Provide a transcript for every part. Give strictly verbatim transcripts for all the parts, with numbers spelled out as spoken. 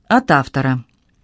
От автора.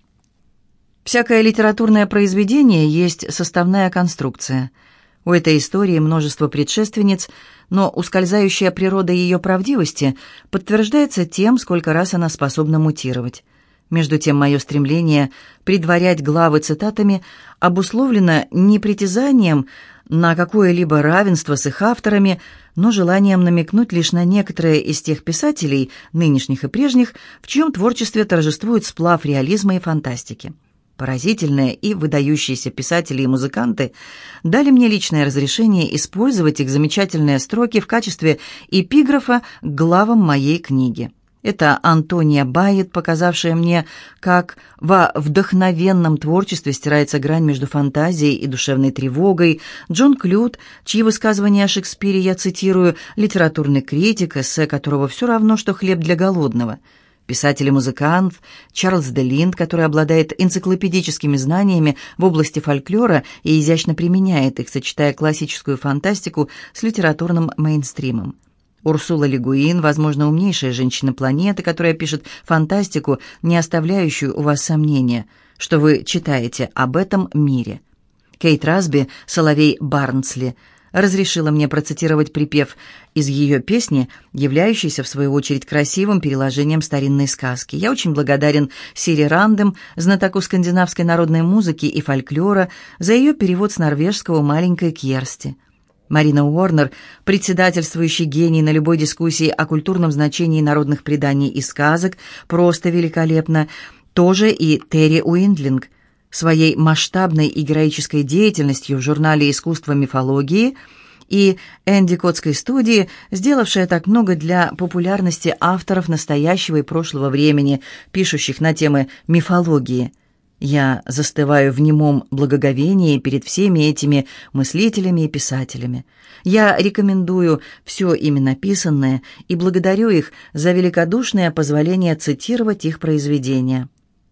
Всякое литературное произведение есть составная конструкция. У этой истории множество предшественниц, но ускользающая природа ее правдивости подтверждается тем, сколько раз она способна мутировать. Между тем, мое стремление предварять главы цитатами обусловлено не притязанием на какое-либо равенство с их авторами, но желанием намекнуть лишь на некоторые из тех писателей, нынешних и прежних, в чьем творчестве торжествует сплав реализма и фантастики. Поразительные и выдающиеся писатели и музыканты дали мне личное разрешение использовать их замечательные строки в качестве эпиграфа к главам моей книги. Это Антония Байет, показавшая мне, как во вдохновенном творчестве стирается грань между фантазией и душевной тревогой, Джон Клют, чьи высказывания о Шекспире я цитирую, литературный критик, эссе которого все равно, что хлеб для голодного, писатель и музыкант Чарльз де Линд, который обладает энциклопедическими знаниями в области фольклора и изящно применяет их, сочетая классическую фантастику с литературным мейнстримом. Урсула Ле Гуин, возможно, умнейшая женщина планеты, которая пишет фантастику, не оставляющую у вас сомнения, что вы читаете об этом мире. Кейт Расби, соловей Барнсли, разрешила мне процитировать припев из ее песни, являющейся, в свою очередь, красивым переложением старинной сказки. Я очень благодарен Сири Рандем, знатоку скандинавской народной музыки и фольклора, за ее перевод с норвежского «Маленькой Кьерсти». Марина Уорнер, председательствующий гений на любой дискуссии о культурном значении народных преданий и сказок, просто великолепно. Тоже и Терри Уиндлинг, своей масштабной и героической деятельностью в журнале «Искусство мифологии», и Эндикотской студии, сделавшая так много для популярности авторов настоящего и прошлого времени, пишущих на темы мифологии. Я застываю в немом благоговении перед всеми этими мыслителями и писателями. Я рекомендую все ими написанное и благодарю их за великодушное позволение цитировать их произведения.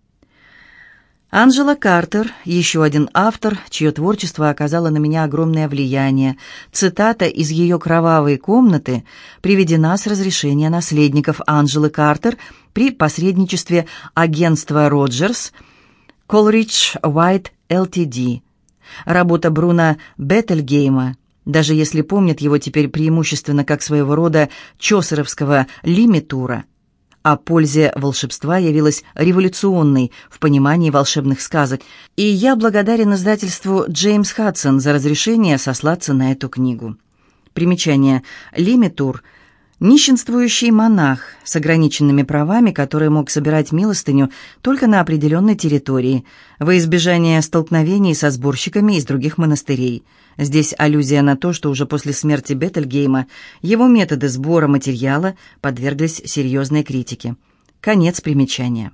Анджела Картер, еще один автор, чье творчество оказало на меня огромное влияние. Цитата из ее «Кровавой комнаты» приведена с разрешения наследников Анджелы Картер при посредничестве агентства «Роджерс», Колридж Уайт эл ти ди. Работа Бруна Беттельгейма, даже если помнят его теперь преимущественно как своего рода чосеровского лимитура, о пользе волшебства явилась революционной в понимании волшебных сказок, и я благодарен издательству Джеймс Хадсон за разрешение сослаться на эту книгу. Примечание. Лимитур – нищенствующий монах с ограниченными правами, который мог собирать милостыню только на определенной территории, во избежание столкновений со сборщиками из других монастырей. Здесь аллюзия на то, что уже после смерти Беттельгейма его методы сбора материала подверглись серьезной критике. Конец примечания.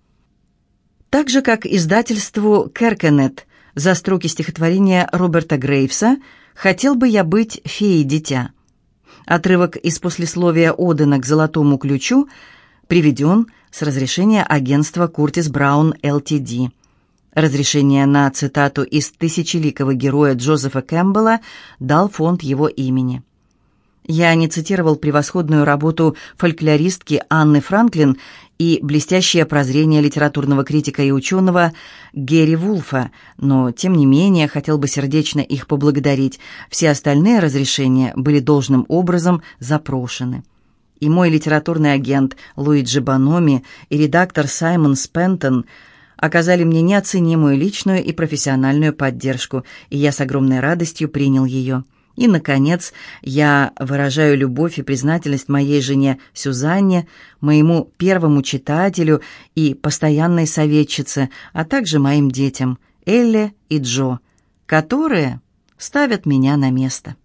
Так же, как издательству Керкенет за строки стихотворения Роберта Грейвса «Хотел бы я быть феей-дитя». Отрывок из послесловия Одена к «Золотому ключу» приведен с разрешения агентства Куртис Браун эл ти ди. Разрешение на цитату из «Тысячеликого героя» Джозефа Кэмпбелла дал фонд его имени. Я не цитировал превосходную работу фольклористки Анны Франклин и блестящее прозрение литературного критика и ученого Гэри Вулфа, но, тем не менее, хотел бы сердечно их поблагодарить. Все остальные разрешения были должным образом запрошены. И мой литературный агент Луиджи Баноми и редактор Саймон Спентон оказали мне неоценимую личную и профессиональную поддержку, и я с огромной радостью принял ее. И, наконец, я выражаю любовь и признательность моей жене Сюзанне, моему первому читателю и постоянной советчице, а также моим детям Элле и Джо, которые ставят меня на место.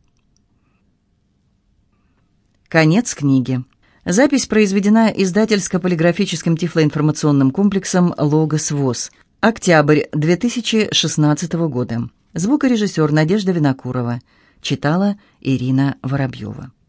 Конец книги. Запись произведена издательско-полиграфическим тифлоинформационным комплексом «Логос ВОС». Октябрь две тысячи шестнадцатого года. Звукорежиссер Надежда Винокурова. Читала Ирина Воробьева.